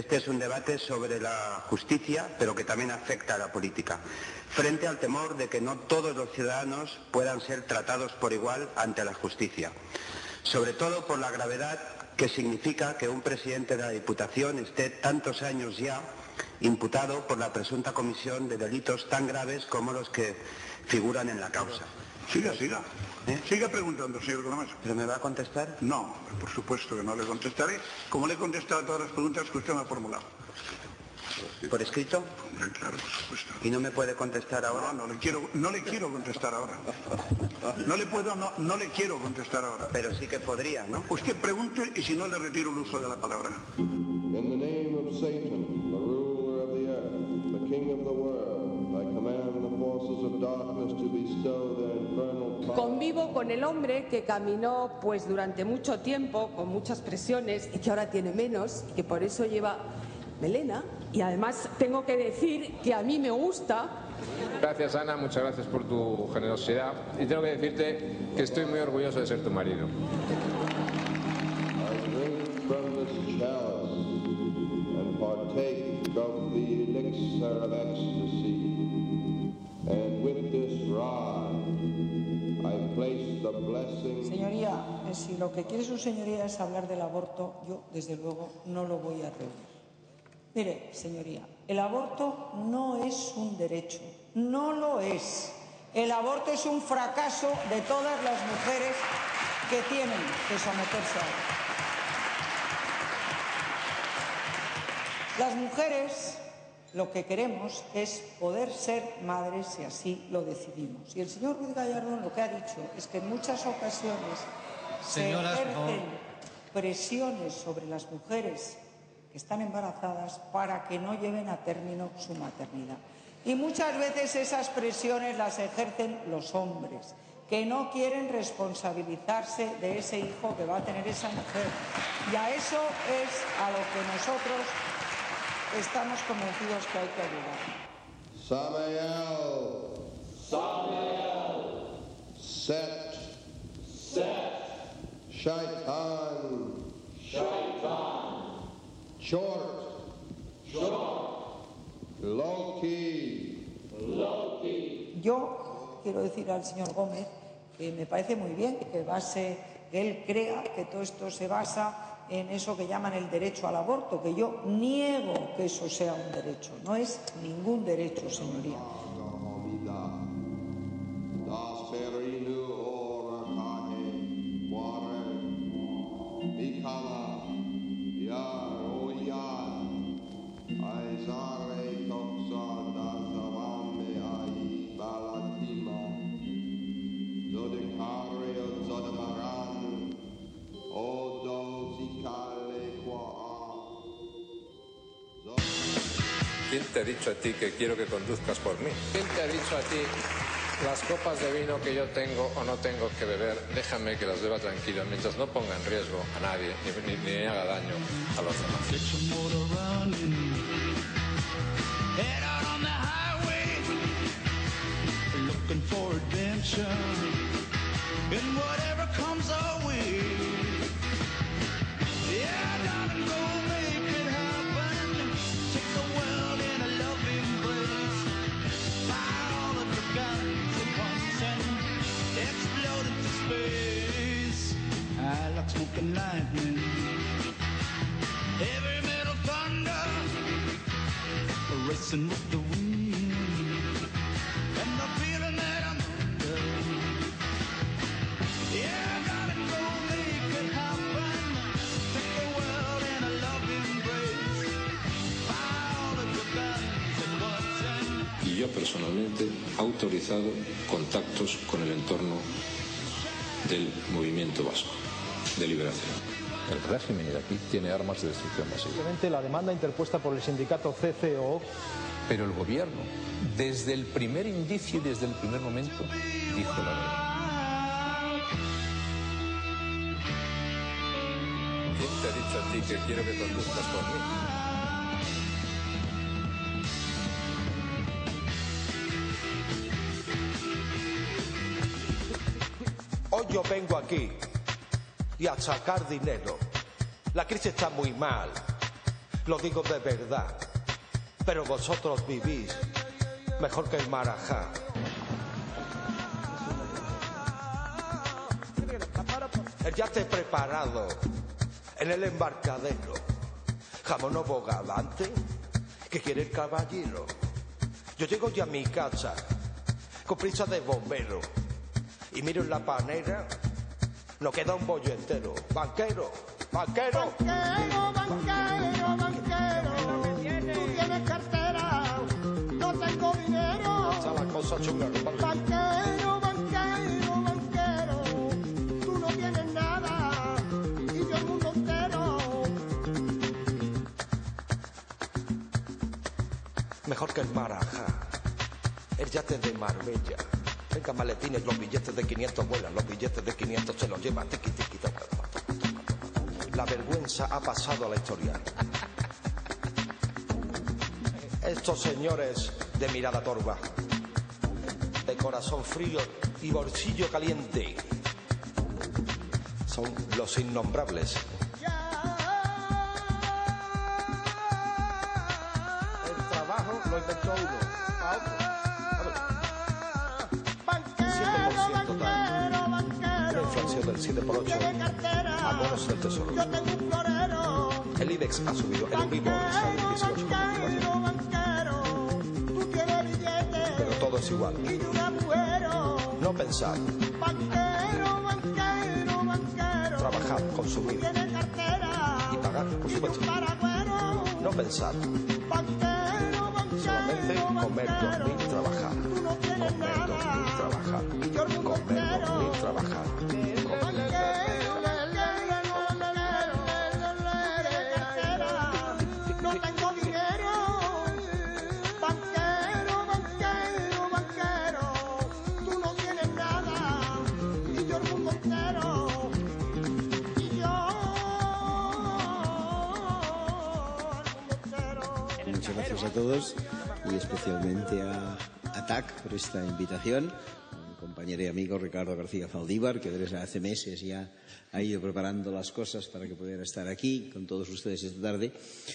Este es un debate sobre la justicia, pero que también afecta a la política, frente al temor de que no todos los ciudadanos puedan ser tratados por igual ante la justicia, sobre todo por la gravedad que significa que un presidente de la Diputación esté tantos años ya imputado por la presunta comisión de delitos tan graves como los que figuran en la causa. Siga. Siga preguntando, señor Gómez. ¿Pero me va a contestar? No, por supuesto que no le contestaré, como le he contestado a todas las preguntas que usted me ha formulado. ¿Por escrito? Claro, por supuesto. ¿Y no me puede contestar ahora? No le quiero contestar ahora. No le quiero contestar ahora. Pero sí que podría, ¿no? Usted pregunte y si no le retiro el uso de la palabra. In the name of Satan, the ruler of the earth, the king of the world, I command the forces of darkness to bestow their infernal power. Convivo con el hombre que caminó pues durante mucho tiempo con muchas presiones y que ahora tiene menos y que por eso lleva melena, y además tengo que decir que a mí me gusta. Gracias, Ana, muchas gracias por tu generosidad y tengo que decirte que estoy muy orgulloso de ser tu marido. I drink from this chalice and partake of the elixir of ecstasy, and with this rod I place the blessing. Señoría, si lo que quiere su señoría es hablar del aborto, yo desde luego no lo voy a reunir. Mire, señoría, el aborto no es un derecho, no lo es. El aborto es un fracaso de todas las mujeres que tienen que someterse a él. Las mujeres lo que queremos es poder ser madres si así lo decidimos. Y el señor Ruiz Gallardón lo que ha dicho es que en muchas ocasiones se ejercen presiones sobre las mujeres que están embarazadas para que no lleven a término su maternidad. Y muchas veces esas presiones las ejercen los hombres, que no quieren responsabilizarse de ese hijo que va a tener esa mujer. Y a eso es a lo que nosotros estamos convencidos que hay que ayudar. Samael. Set. Shaitan. Short. Loki. Yo quiero decir al señor Gómez que me parece muy bien que él crea que todo esto se basa en eso que llaman el derecho al aborto, que yo niego que eso sea un derecho. No es ningún derecho, señoría. ¿Quién te ha dicho a ti que quiero que conduzcas por mí? ¿Quién te ha dicho a ti las copas de vino que yo tengo o no tengo que beber? Déjame que las beba tranquilo mientras no ponga en riesgo a nadie ni haga daño a los demás. Smoking lightning, heavy metal thunder, racing with the wind, and the feeling that I'm under. Yeah, darling, go make it happen. Take the world in a loving embrace. Fire all of your guns and bullets. Y yo personalmente he autorizado contactos con el entorno del movimiento vasco de liberación. El régimen iraquí tiene armas de destrucción masiva. Simplemente la demanda interpuesta por el sindicato CCO. Pero el gobierno, desde el primer indicio y desde el primer momento, dijo la verdad. ¿Quién te ha dicho a ti que quiero que conduzcas por mí? Hoy yo vengo aquí y a sacar dinero. La crisis está muy mal. lo digo de verdad. Pero vosotros vivís mejor que el Marajá. El yate preparado en el embarcadero. Jamón o bogavante, que quiere el caballero. Yo llego ya a mi casa con prisa de bombero y miro en la panera, no queda un bollo entero. Banquero, banquero. Banquero, banquero, banquero, tú tienes cartera, no tengo dinero. Está la cosa chunga, Banquero, banquero, banquero, tú no tienes nada y yo el mundo entero. Mejor que el Marajá, el yate de Marbella. Venga, maletines, los billetes de 500 vuelan, los billetes de 500 se los lleva tiqui, tiqui, toca. La vergüenza ha pasado a la historia. Estos señores de mirada torva, de corazón frío y bolsillo caliente, son los innombrables. El trabajo lo inventó uno, a otro. La inflación del 7 por 8 a bonos del tesoro. El IBEX ha subido, el Euribor está en 18,4. Pero todo es igual. No pensar. Trabajar, consumir y pagar, por supuesto. No pensar. Solamente comer, dormir, trabajar. Comer, dormir, trabajar. Comer, dormir, trabajar. No tengo dinero, banquero, banquero, banquero, tú no tienes nada y yo el mundo entero y yo el mundo entero. Muchas gracias a todos y especialmente a TAC por esta invitación. Mi compañero y amigo Ricardo García Zaldívar, que desde hace meses ya ha ido preparando las cosas para que pudiera estar aquí con todos ustedes esta tarde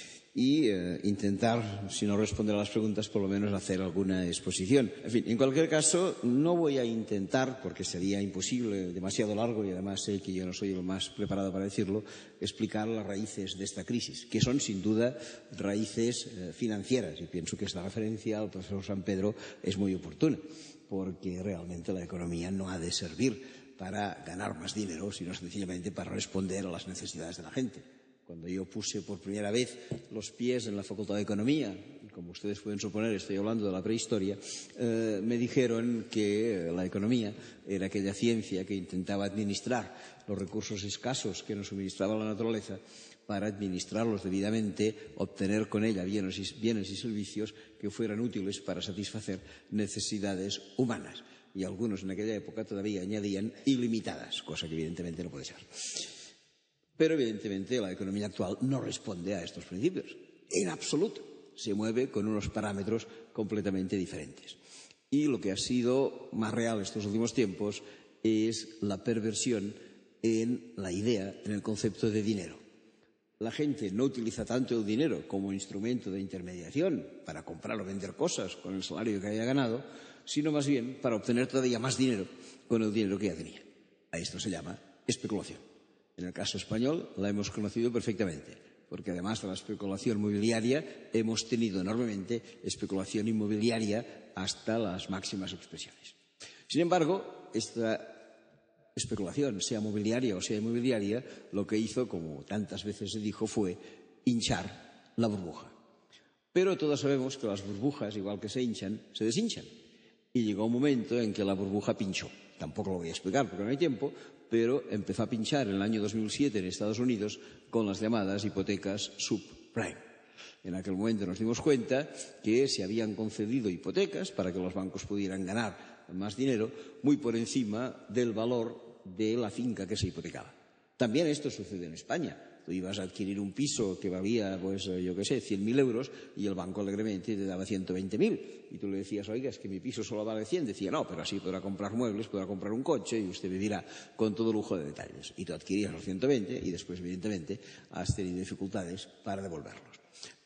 y intentar, si no responder a las preguntas, por lo menos hacer alguna exposición. En fin, en cualquier caso, no voy a intentar, porque sería imposible, demasiado largo, y además sé que yo no soy el más preparado para decirlo, explicar las raíces de esta crisis, que son sin duda raíces financieras. Y pienso que esta referencia al profesor San Pedro es muy oportuna, porque realmente la economía no ha de servir para ganar más dinero, sino sencillamente para responder a las necesidades de la gente. Cuando yo puse por primera vez los pies en la Facultad de Economía, como ustedes pueden suponer, estoy hablando de la prehistoria, me dijeron que la economía era aquella ciencia que intentaba administrar los recursos escasos que nos suministraba la naturaleza para administrarlos debidamente, obtener con ella bienes y servicios que fueran útiles para satisfacer necesidades humanas. Y algunos en aquella época todavía añadían ilimitadas, cosa que evidentemente no puede ser. Pero evidentemente la economía actual no responde a estos principios, en absoluto. Se mueve con unos parámetros completamente diferentes. Y lo que ha sido más real estos últimos tiempos es la perversión en la idea, en el concepto de dinero. La gente no utiliza tanto el dinero como instrumento de intermediación para comprar o vender cosas con el salario que haya ganado, sino más bien para obtener todavía más dinero con el dinero que ya tenía. A esto se llama especulación. En el caso español la hemos conocido perfectamente, porque además de la especulación mobiliaria hemos tenido enormemente especulación inmobiliaria hasta las máximas expresiones. Sin embargo, esta especulación, sea mobiliaria o sea inmobiliaria, lo que hizo, como tantas veces se dijo, fue hinchar la burbuja. Pero todos sabemos que las burbujas, igual que se hinchan, se deshinchan. Y llegó un momento en que la burbuja pinchó. Tampoco lo voy a explicar porque no hay tiempo, pero empezó a pinchar en el año 2007 en Estados Unidos con las llamadas hipotecas subprime. En aquel momento nos dimos cuenta que se habían concedido hipotecas para que los bancos pudieran ganar más dinero muy por encima del valor de la finca que se hipotecaba. También esto sucede en España. Tú ibas a adquirir un piso que valía, pues, yo qué sé, 100.000 euros y el banco alegremente te daba 120.000. Y tú le decías, oiga, es que mi piso solo vale 100. Decía, no, pero así podrá comprar muebles, podrá comprar un coche y usted vivirá con todo lujo de detalles. Y tú adquirías los 120 y después, evidentemente, has tenido dificultades para devolverlos.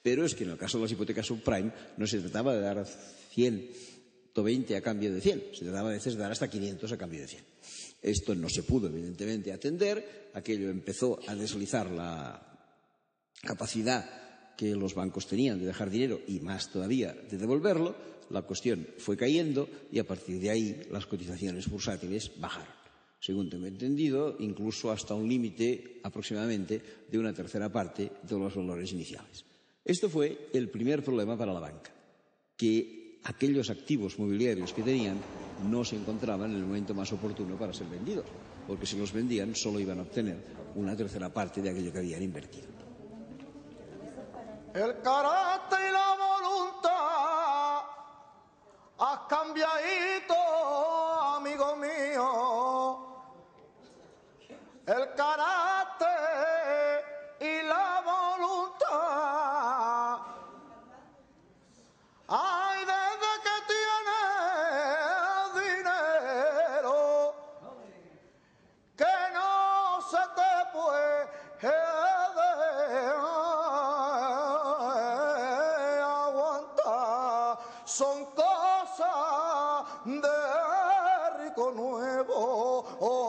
Pero es que en el caso de las hipotecas subprime no se trataba de dar 120 a cambio de 100, se trataba a veces de dar hasta 500 a cambio de 100. Esto no se pudo, evidentemente, atender. Aquello empezó a deslizar la capacidad que los bancos tenían de dejar dinero y más todavía de devolverlo. La cuestión fue cayendo y a partir de ahí las cotizaciones bursátiles bajaron. Según tengo entendido, incluso hasta un límite aproximadamente de una tercera parte de los valores iniciales. Esto fue el primer problema para la banca, que aquellos activos mobiliarios que tenían no se encontraban en el momento más oportuno para ser vendidos, porque si los vendían solo iban a obtener una tercera parte de aquello que habían invertido. El carácter y la voluntad has cambiadito, amigo mío. El carácter y la voluntad. Ay, desde que tienes dinero, que no se te puede aguantar. Son cosas de rico nuevo.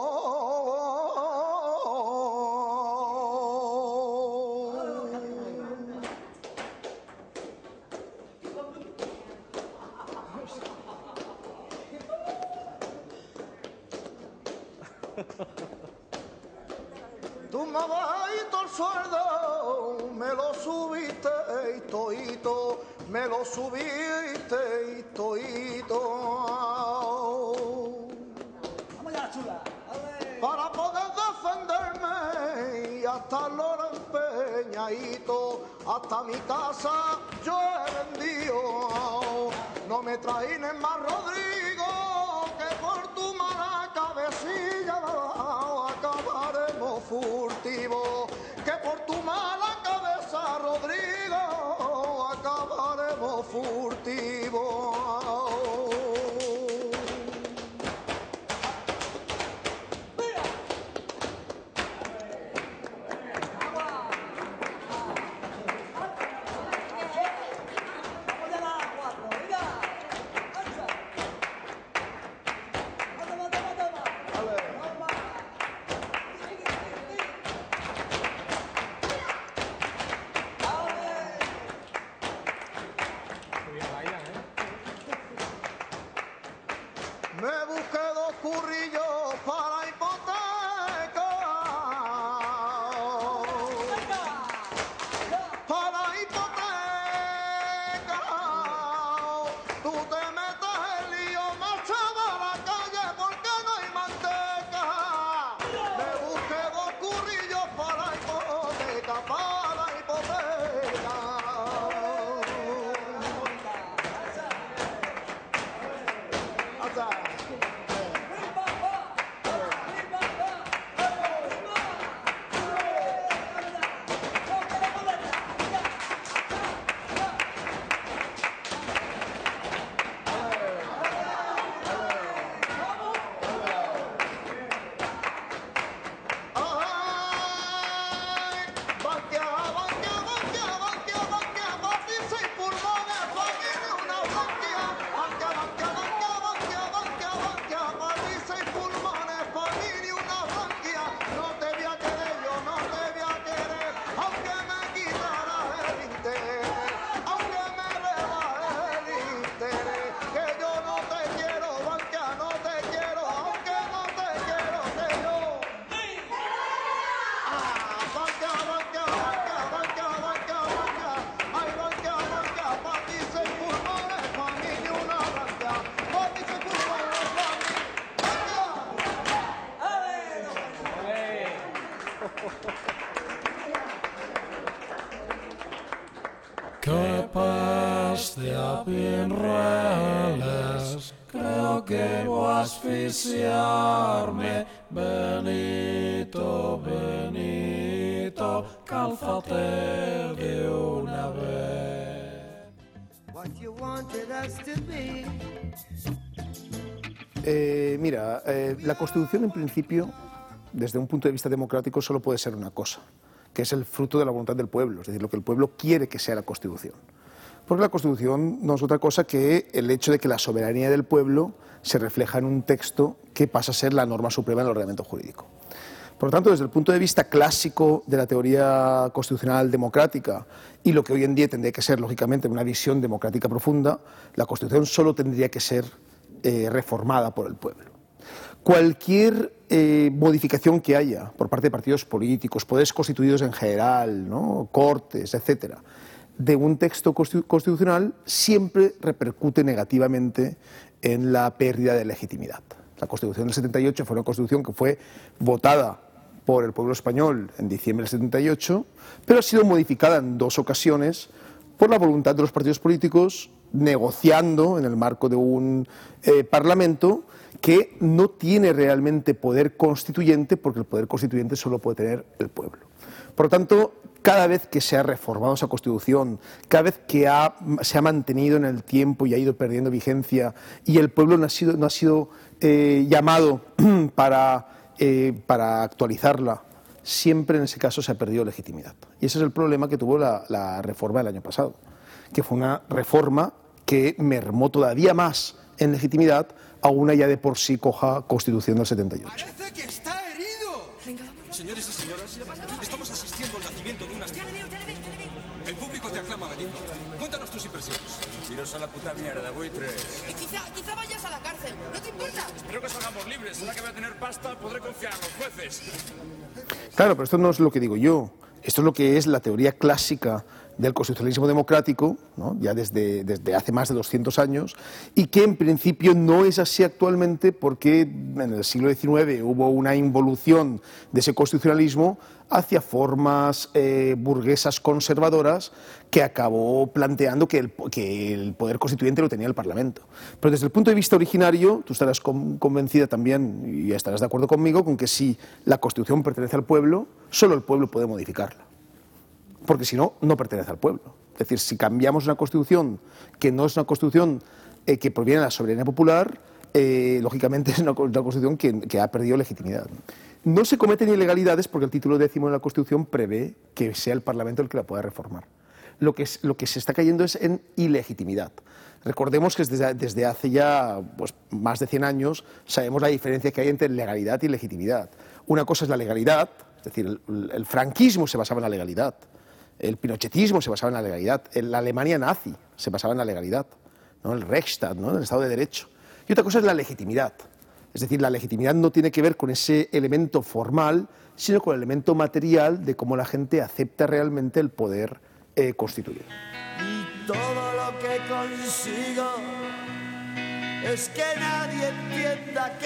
Tú me has bajito el sueldo, me lo subiste y toito, me lo subiste y toito. Vamos ya, chula. Para poder defenderme y hasta lo empeñadito, hasta mi casa yo he vendido. No me traines más, Rodrigo, que por tu mala cabecilla acabaremos furtivo. Que por tu mala cabeza, Rodrigo, acabaremos furtivo. Me busqué 2 currillos para hipoteca. Para hipoteca. Tú te metes el lío, marchaba a la calle porque no hay manteca. Me busqué 2 currillos para hipoteca, para hipoteca. Capaz de apinreles, creo que voy a asfixiarme. Benito, Benito, cálzate de una vez. Mira, la Constitución en principio, desde un punto de vista democrático, solo puede ser una cosa. que es el fruto de la voluntad del pueblo, es decir, lo que el pueblo quiere que sea la Constitución. Porque la Constitución no es otra cosa que el hecho de que la soberanía del pueblo se refleja en un texto que pasa a ser la norma suprema del ordenamiento jurídico. Por lo tanto, desde el punto de vista clásico de la teoría constitucional democrática y lo que hoy en día tendría que ser, lógicamente, una visión democrática profunda, la Constitución solo tendría que ser reformada por el pueblo. Cualquier modificación que haya por parte de partidos políticos, poderes constituidos en general, ¿no?, cortes, etcétera, de un texto constitucional siempre repercute negativamente en la pérdida de legitimidad. La Constitución del 78 fue una Constitución que fue votada por el pueblo español en diciembre del 78, pero ha sido modificada en 2 ocasiones por la voluntad de los partidos políticos, negociando en el marco de un Parlamento que no tiene realmente poder constituyente, porque el poder constituyente solo puede tener el pueblo. Por lo tanto, cada vez que se ha reformado esa Constitución, cada vez que se ha mantenido en el tiempo y ha ido perdiendo vigencia y el pueblo no ha sido llamado para actualizarla, siempre en ese caso se ha perdido legitimidad. Y ese es el problema que tuvo la reforma del año pasado, que fue una reforma que mermó todavía más en legitimidad a una ya de por sí coja Constitución del 78. ¡Parece que está herido! Venga, vamos. Señores y señoras, estamos asistiendo al nacimiento de una estrella. El público te aclama, Benito. Cuéntanos tus impresiones. Iros a la puta mierda, buitres. Quizá vayas a la cárcel. ¿No te importa? Espero que salgamos libres. Ahora que voy a tener pasta, podré confiar en los jueces. Claro, pero esto no es lo que digo yo. Esto es lo que es la teoría clásica del constitucionalismo democrático, ¿no?, ya desde hace más de 200 años, y que en principio no es así actualmente porque en el siglo XIX hubo una involución de ese constitucionalismo hacia formas burguesas conservadoras que acabó planteando que el poder constituyente lo tenía el Parlamento. Pero desde el punto de vista originario, tú estarás convencida también y estarás de acuerdo conmigo con que si la Constitución pertenece al pueblo, solo el pueblo puede modificarla. Porque si no, no pertenece al pueblo. Es decir, si cambiamos una Constitución que no es una Constitución que proviene de la soberanía popular, lógicamente es una Constitución que ha perdido legitimidad. No se cometen ilegalidades porque el título 10 de la Constitución prevé que sea el Parlamento el que la pueda reformar. Lo que se está cayendo es en ilegitimidad. Recordemos que desde hace ya más de 100 años sabemos la diferencia que hay entre legalidad y legitimidad. Una cosa es la legalidad, es decir, el franquismo se basaba en la legalidad. El pinochetismo se basaba en la legalidad, la Alemania nazi se basaba en la legalidad, ¿no?, el Reichstag, ¿no?, el Estado de Derecho. Y otra cosa es la legitimidad, es decir, la legitimidad no tiene que ver con ese elemento formal, sino con el elemento material de cómo la gente acepta realmente el poder constituido. Y todo lo que consigo es que nadie entienda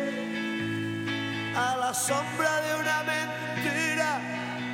que a la sombra de una mentira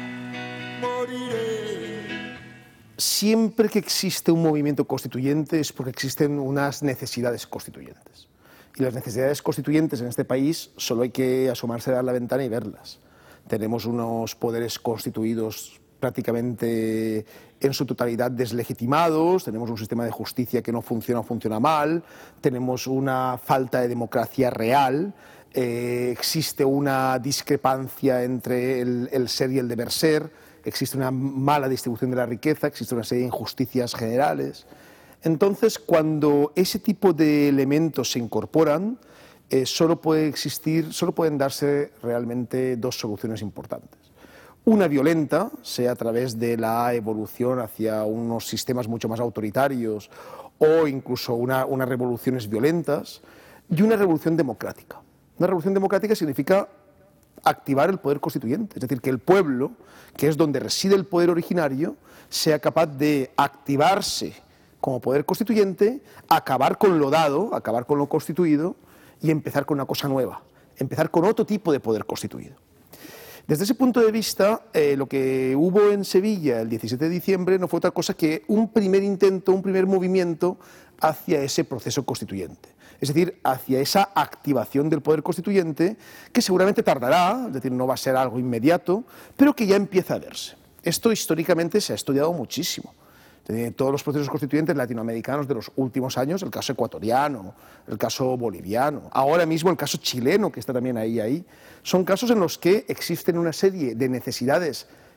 moriré. Siempre que existe un movimiento constituyente es porque existen unas necesidades constituyentes. Y las necesidades constituyentes en este país solo hay que asomarse a la ventana y verlas. Tenemos unos poderes constituidos prácticamente en su totalidad deslegitimados, tenemos un sistema de justicia que no funciona o funciona mal, tenemos una falta de democracia real, existe una discrepancia entre el ser y el deber ser, existe una mala distribución de la riqueza, existe una serie de injusticias generales. Entonces, cuando ese tipo de elementos se incorporan, solo pueden darse realmente 2 soluciones importantes. Una violenta, sea a través de la evolución hacia unos sistemas mucho más autoritarios o incluso unas revoluciones violentas, y una revolución democrática. Una revolución democrática significa activar el poder constituyente, es decir, que el pueblo, que es donde reside el poder originario, sea capaz de activarse como poder constituyente, acabar con lo dado, acabar con lo constituido y empezar con una cosa nueva, empezar con otro tipo de poder constituido. Desde ese punto de vista, lo que hubo en Sevilla el 17 de diciembre no fue otra cosa que un primer intento, un primer movimiento hacia ese proceso constituyente. Es decir, hacia esa activación del poder constituyente, que seguramente tardará, es decir, no va a ser algo inmediato, pero que ya empieza a verse. Esto históricamente se ha estudiado muchísimo. Todos los procesos constituyentes latinoamericanos de los últimos años, el caso ecuatoriano, el caso boliviano, ahora mismo el caso chileno, que está también ahí, son casos en los que existen una serie de necesidades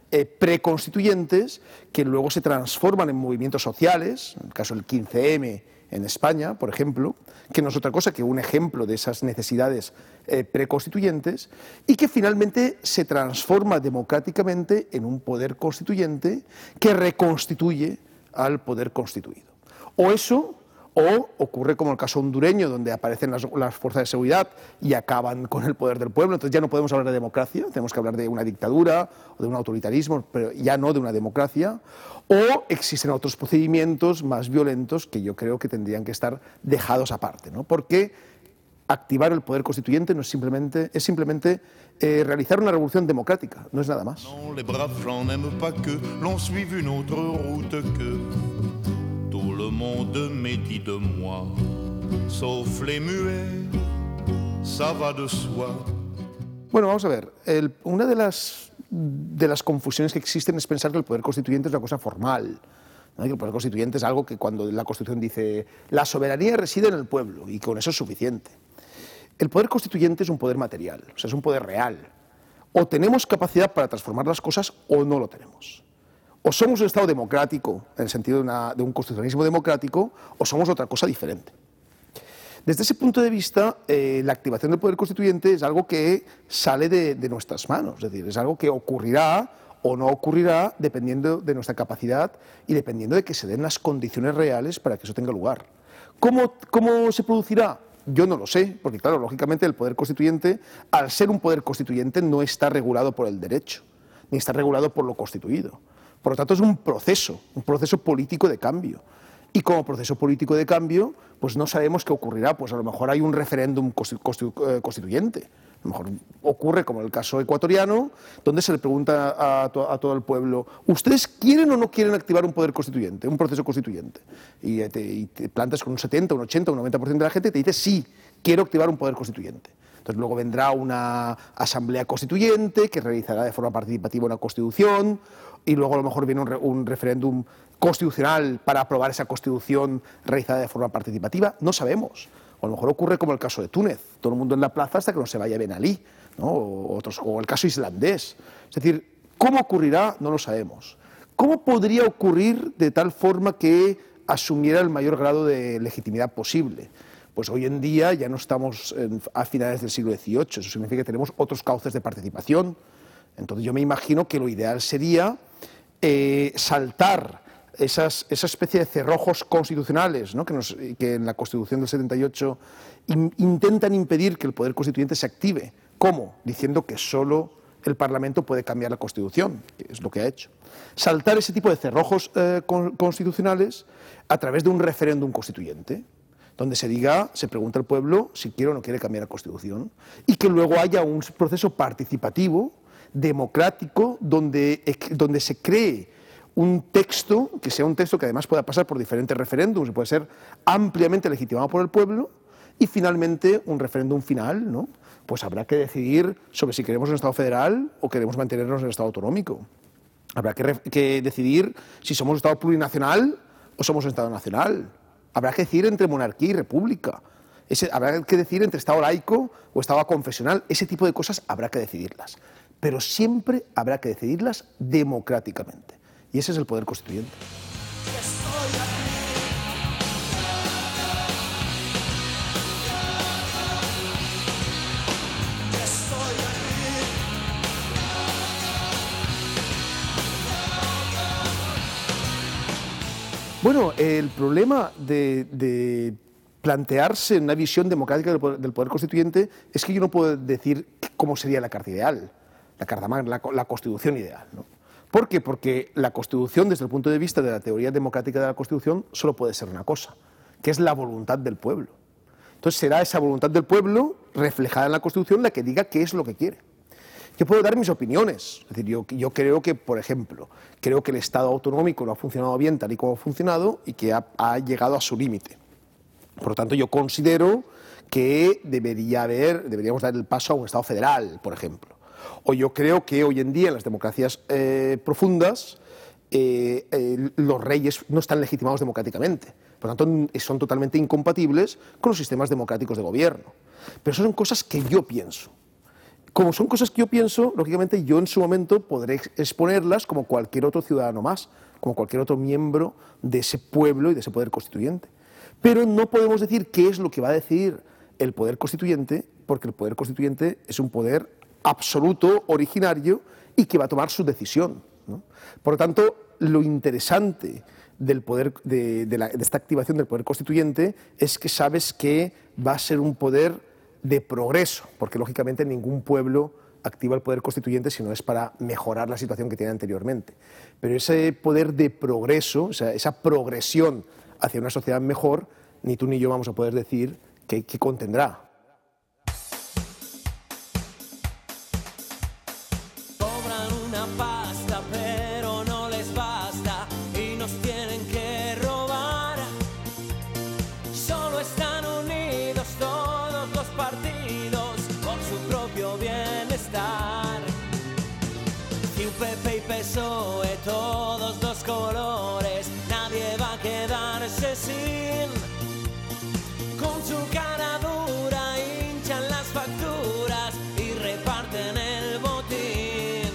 preconstituyentes que luego se transforman en movimientos sociales, en el caso del 15M en España, por ejemplo, que no es otra cosa que un ejemplo de esas necesidades preconstituyentes, y que finalmente se transforma democráticamente en un poder constituyente que reconstituye al poder constituido. O eso, o ocurre como el caso hondureño, donde aparecen las fuerzas de seguridad y acaban con el poder del pueblo. Entonces ya no podemos hablar de democracia, tenemos que hablar de una dictadura o de un autoritarismo, pero ya no de una democracia. O existen otros procedimientos más violentos que yo creo que tendrían que estar dejados aparte, ¿no? Porque activar el poder constituyente no es simplemente realizar una revolución democrática, no es nada más. Les braves gens n'aiment pas que l'on suive une autre route que tout le monde me dit de moi, sauf les muets, ça va de soi. Bueno, vamos a ver, una de las confusiones que existen es pensar que el poder constituyente es una cosa formal, ¿no? Que el poder constituyente es algo que cuando la Constitución dice la soberanía reside en el pueblo y con eso es suficiente. El poder constituyente es un poder material, o sea, es un poder real. O tenemos capacidad para transformar las cosas o no lo tenemos. O somos un Estado democrático, en el sentido de un constitucionalismo democrático, o somos otra cosa diferente. Desde ese punto de vista, la activación del poder constituyente es algo que sale de nuestras manos, es decir, es algo que ocurrirá o no ocurrirá dependiendo de nuestra capacidad y dependiendo de que se den las condiciones reales para que eso tenga lugar. ¿Cómo se producirá? Yo no lo sé, porque claro, lógicamente el poder constituyente, al ser un poder constituyente, no está regulado por el derecho, ni está regulado por lo constituido. Por lo tanto, es un proceso político de cambio. Y como proceso político de cambio, pues no sabemos qué ocurrirá. Pues a lo mejor hay un referéndum constituyente. A lo mejor ocurre como el caso ecuatoriano, donde se le pregunta a todo el pueblo, ¿ustedes quieren o no quieren activar un poder constituyente, un proceso constituyente? Y te plantas con un 70, un 80, un 90% de la gente y te dice, sí, quiero activar un poder constituyente. Entonces luego vendrá una asamblea constituyente que realizará de forma participativa una constitución y luego a lo mejor viene un referéndum constitucional para aprobar esa constitución realizada de forma participativa. No sabemos. O a lo mejor ocurre como el caso de Túnez, todo el mundo en la plaza hasta que no se vaya Ben Ali, ¿no? O el caso islandés. Es decir, ¿cómo ocurrirá? No lo sabemos. ¿Cómo podría ocurrir de tal forma que asumiera el mayor grado de legitimidad posible? Pues hoy en día ya no estamos a finales del siglo XVIII, eso significa que tenemos otros cauces de participación. Entonces yo me imagino que lo ideal sería saltar esa especie de cerrojos constitucionales, ¿no? que en la Constitución del 78 intentan impedir que el poder constituyente se active. ¿Cómo? Diciendo que solo el Parlamento puede cambiar la Constitución, que es lo que ha hecho. Saltar ese tipo de cerrojos constitucionales a través de un referéndum constituyente, donde se pregunta al pueblo si quiere o no quiere cambiar la Constitución, y que luego haya un proceso participativo, democrático, donde se cree un texto, que sea un texto que además pueda pasar por diferentes referéndums y puede ser ampliamente legitimado por el pueblo, y finalmente un referéndum final, ¿no? Pues habrá que decidir sobre si queremos un Estado federal o queremos mantenernos en el Estado autonómico. Habrá que decidir si somos un Estado plurinacional o somos un Estado nacional. Habrá que decidir entre monarquía y república. Habrá que decidir entre Estado laico o Estado confesional. Ese tipo de cosas habrá que decidirlas. Pero siempre habrá que decidirlas democráticamente. Y ese es el poder constituyente. Bueno, el problema de plantearse una visión democrática del poder constituyente es que yo no puedo decir cómo sería la carta ideal, la constitución ideal, ¿no? ¿Por qué? Porque la Constitución, desde el punto de vista de la teoría democrática de la Constitución, solo puede ser una cosa, que es la voluntad del pueblo. Entonces será esa voluntad del pueblo reflejada en la Constitución la que diga qué es lo que quiere. Yo puedo dar mis opiniones, es decir, yo creo que, por ejemplo, creo que el Estado autonómico no ha funcionado bien tal y como ha funcionado y que ha llegado a su límite. Por lo tanto, yo considero que deberíamos dar el paso a un Estado federal, por ejemplo. O yo creo que hoy en día en las democracias profundas los reyes no están legitimados democráticamente. Por lo tanto, son totalmente incompatibles con los sistemas democráticos de gobierno. Pero eso son cosas que yo pienso. Como son cosas que yo pienso, lógicamente yo en su momento podré exponerlas como cualquier otro ciudadano más, como cualquier otro miembro de ese pueblo y de ese poder constituyente. Pero no podemos decir qué es lo que va a decidir el poder constituyente, porque el poder constituyente es un poder absoluto, originario, y que va a tomar su decisión, ¿no? Por lo tanto, lo interesante del poder, de esta activación del poder constituyente es que sabes que va a ser un poder de progreso, porque lógicamente ningún pueblo activa el poder constituyente si no es para mejorar la situación que tiene anteriormente. Pero ese poder de progreso, o sea, esa progresión hacia una sociedad mejor, ni tú ni yo vamos a poder decir qué contendrá. Cobran una pasta pero no les basta y nos tienen que robar. Solo están unidos todos los partidos por su propio bienestar. Y un PP y PSOE, todos los colores, nadie va a quedarse sin. Con su cara dura hinchan las facturas y reparten el botín.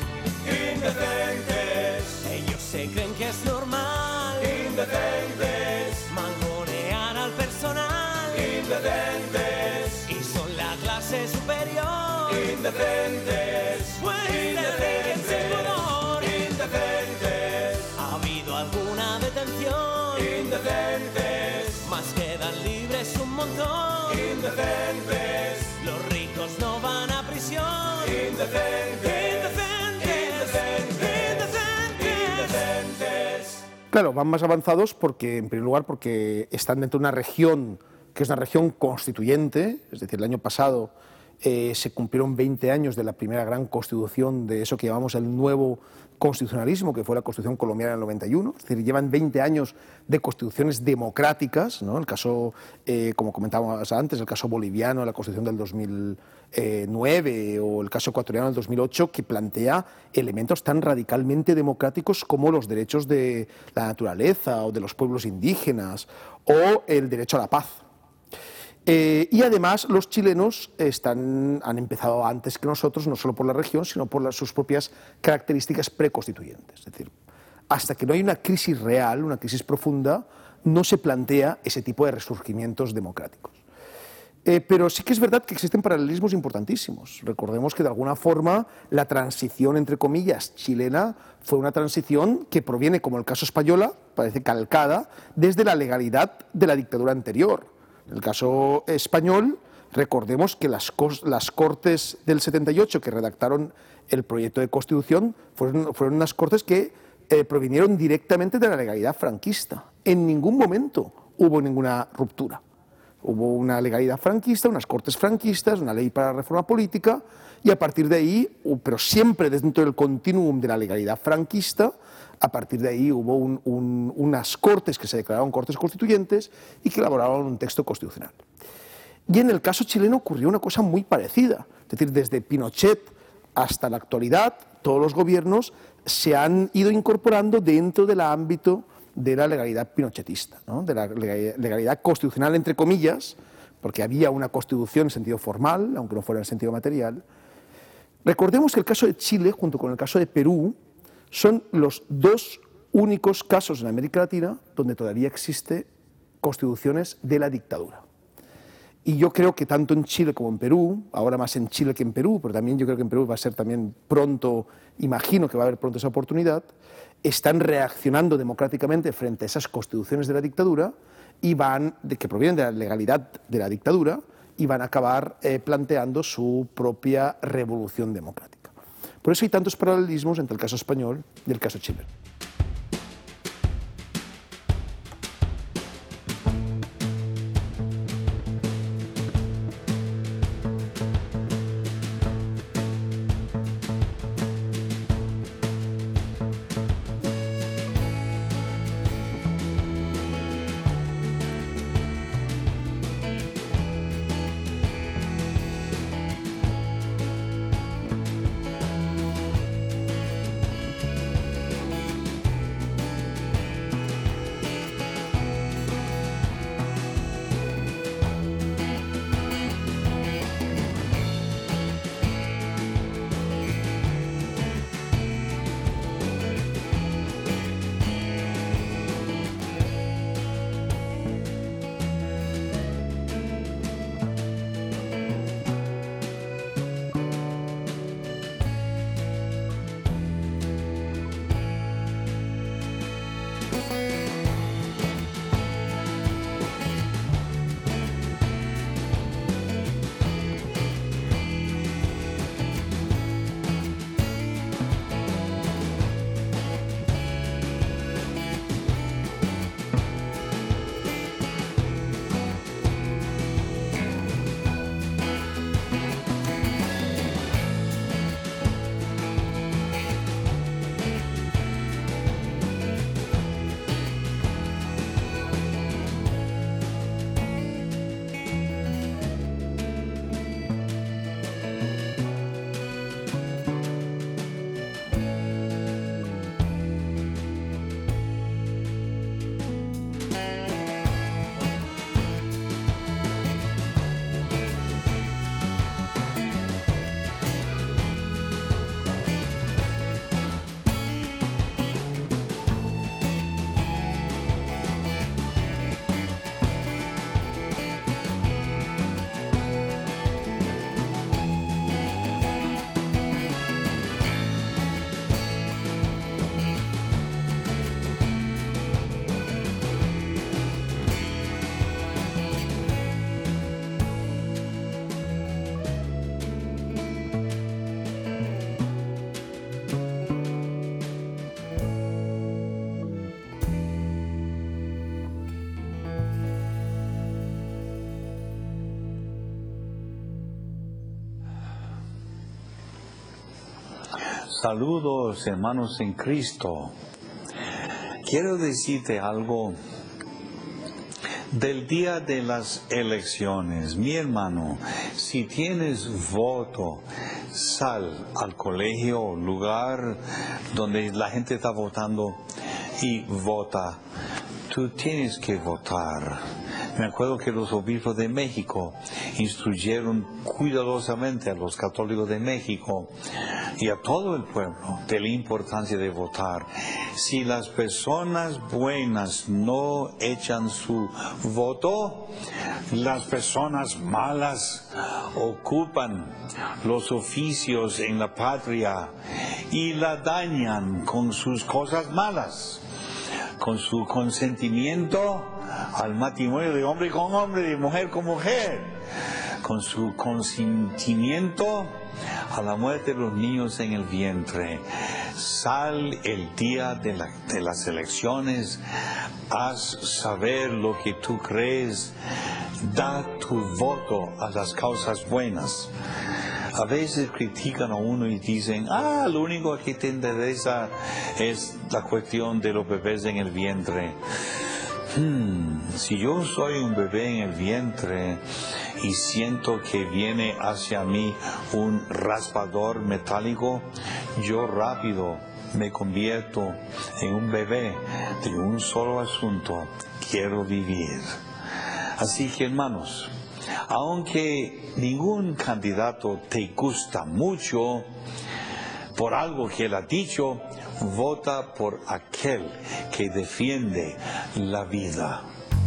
Indecentes, ellos se creen que es normal. Indecentes, mangonear al personal. Indecentes, y son la clase superior. Indecentes, pues indecentes, pudor. Indecentes, ¿ha habido alguna detención? Indecentes, más quedan libres un montón. Indecentes, los ricos no van a prisión. Indecentes, indecentes. Claro, van más avanzados porque, en primer lugar, porque están dentro de una región que es una región constituyente, es decir, el año pasado se cumplieron 20 años de la primera gran constitución de eso que llamamos el nuevo constitucionalismo, que fue la Constitución colombiana del 91, es decir, llevan 20 años de constituciones democráticas, ¿no? El caso, como comentábamos antes, el caso boliviano, la Constitución del 2009 o el caso ecuatoriano del 2008, que plantea elementos tan radicalmente democráticos como los derechos de la naturaleza o de los pueblos indígenas o el derecho a la paz. Y además los chilenos han empezado antes que nosotros, no solo por la región, sino por sus propias características preconstituyentes. Es decir, hasta que no hay una crisis real, una crisis profunda, no se plantea ese tipo de resurgimientos democráticos. Pero sí que es verdad que existen paralelismos importantísimos. Recordemos que de alguna forma la transición, entre comillas, chilena fue una transición que proviene, como el caso Española, parece calcada, desde la legalidad de la dictadura anterior. En el caso español, recordemos que las Cortes del 78 que redactaron el proyecto de Constitución fueron unas Cortes que provinieron directamente de la legalidad franquista. En ningún momento hubo ninguna ruptura. Hubo una legalidad franquista, unas Cortes franquistas, una ley para la reforma política y a partir de ahí, pero siempre dentro del continuum de la legalidad franquista, a partir de ahí hubo unas Cortes que se declararon Cortes Constituyentes y que elaboraron un texto constitucional. Y en el caso chileno ocurrió una cosa muy parecida. Es decir, desde Pinochet hasta la actualidad, todos los gobiernos se han ido incorporando dentro del ámbito de la legalidad pinochetista, ¿no? De la legalidad constitucional, entre comillas, porque había una constitución en sentido formal, aunque no fuera en sentido material. Recordemos que el caso de Chile, junto con el caso de Perú, son los dos únicos casos en América Latina donde todavía existen constituciones de la dictadura. Y yo creo que tanto en Chile como en Perú, ahora más en Chile que en Perú, pero también yo creo que en Perú va a ser también pronto, imagino que va a haber pronto esa oportunidad, están reaccionando democráticamente frente a esas constituciones de la dictadura y que provienen de la legalidad de la dictadura y van a acabar planteando su propia revolución democrática. Por eso hay tantos paralelismos entre el caso español y el caso chileno. Saludos, hermanos en Cristo. Quiero decirte algo del día de las elecciones. Mi hermano, si tienes voto, sal al colegio, lugar donde la gente está votando y vota. Tú tienes que votar. Me acuerdo que los obispos de México instruyeron cuidadosamente a los católicos de México y a todo el pueblo de la importancia de votar. Si las personas buenas no echan su voto, las personas malas ocupan los oficios en la patria y la dañan con sus cosas malas, con su consentimiento al matrimonio de hombre con hombre, de mujer con mujer, con su consentimiento a la muerte de los niños en el vientre. Sal el día de las elecciones, haz saber lo que tú crees, da tu voto a las causas buenas. A veces critican a uno y dicen, lo único que te interesa es la cuestión de los bebés en el vientre. Si yo soy un bebé en el vientre y siento que viene hacia mí un raspador metálico, yo rápido me convierto en un bebé de un solo asunto: quiero vivir. Así que, hermanos, aunque ningún candidato te gusta mucho por algo que él ha dicho, vota por aquel que defiende la vida.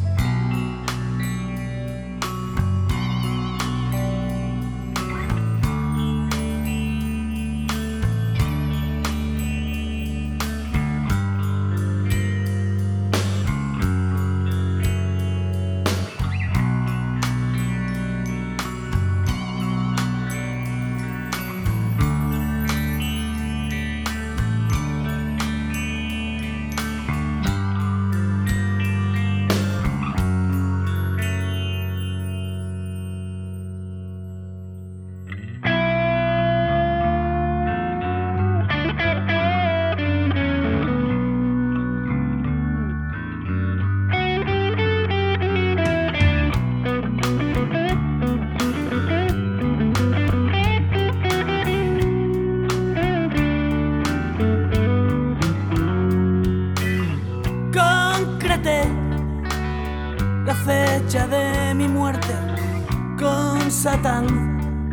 La fecha de mi muerte con Satán.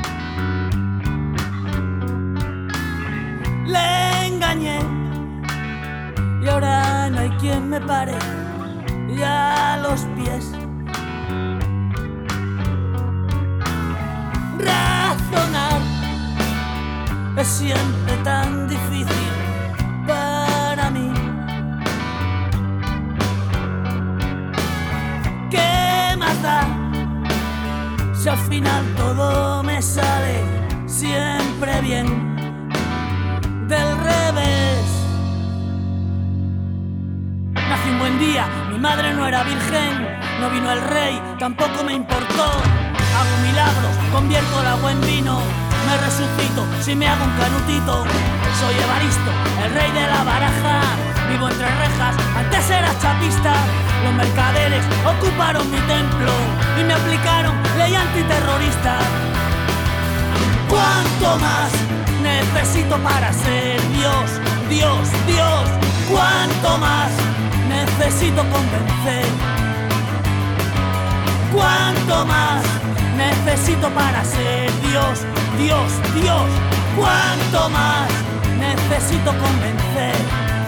Le engañé y ahora no hay quien me pare ya a los pies. Razonar es siempre tan difícil para mí. ¿Qué más da si al final todo me sale siempre bien? Del revés. Nací un buen día, mi madre no era virgen, no vino el rey, tampoco me importó. Hago milagros, convierto el agua en vino, me resucito si me hago un canutito. Soy Evaristo, el rey de la baraja, vivo entre rejas, antes era chapista. Los mercaderes ocuparon mi templo y me aplicaron ley antiterrorista. ¿Cuánto más necesito para ser Dios? Dios, Dios, ¿cuánto más necesito convencer? ¿Cuánto más necesito para ser Dios? Dios, Dios, ¿cuánto más necesito convencer?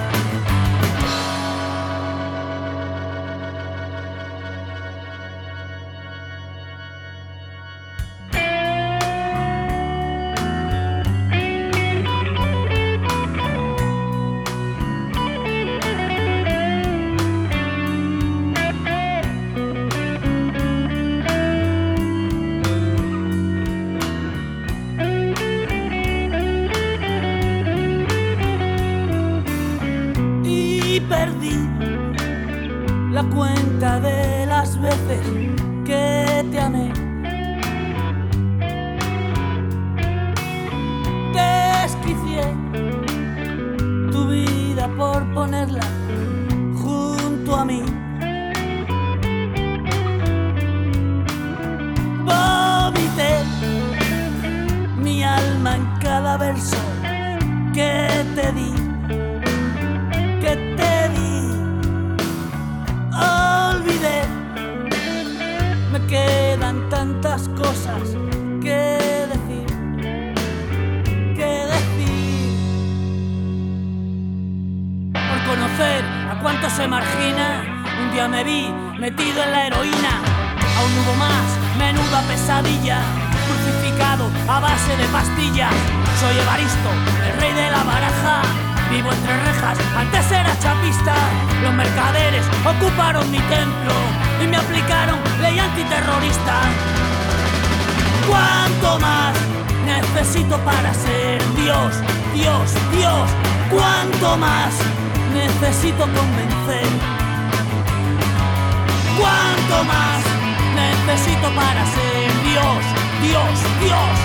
Perdí la cuenta de las veces que te amé. Desquicié mí. Vomité mi alma en cada verso que te di, que te di. Olvidé, me quedan tantas cosas que decir, que decir. Por conocer a cuánto se margina, un día me vi metido en la heroína. Aún hubo más, menuda pesadilla, crucificado a base de pastillas. Soy Evaristo, el rey de la baraja, vivo entre rejas, antes era chapista. Los mercaderes ocuparon mi templo y me aplicaron ley antiterrorista. ¿Cuánto más necesito para ser Dios, Dios, Dios? ¿Cuánto más necesito convencer? ¿Cuánto más necesito para ser Dios, Dios, Dios?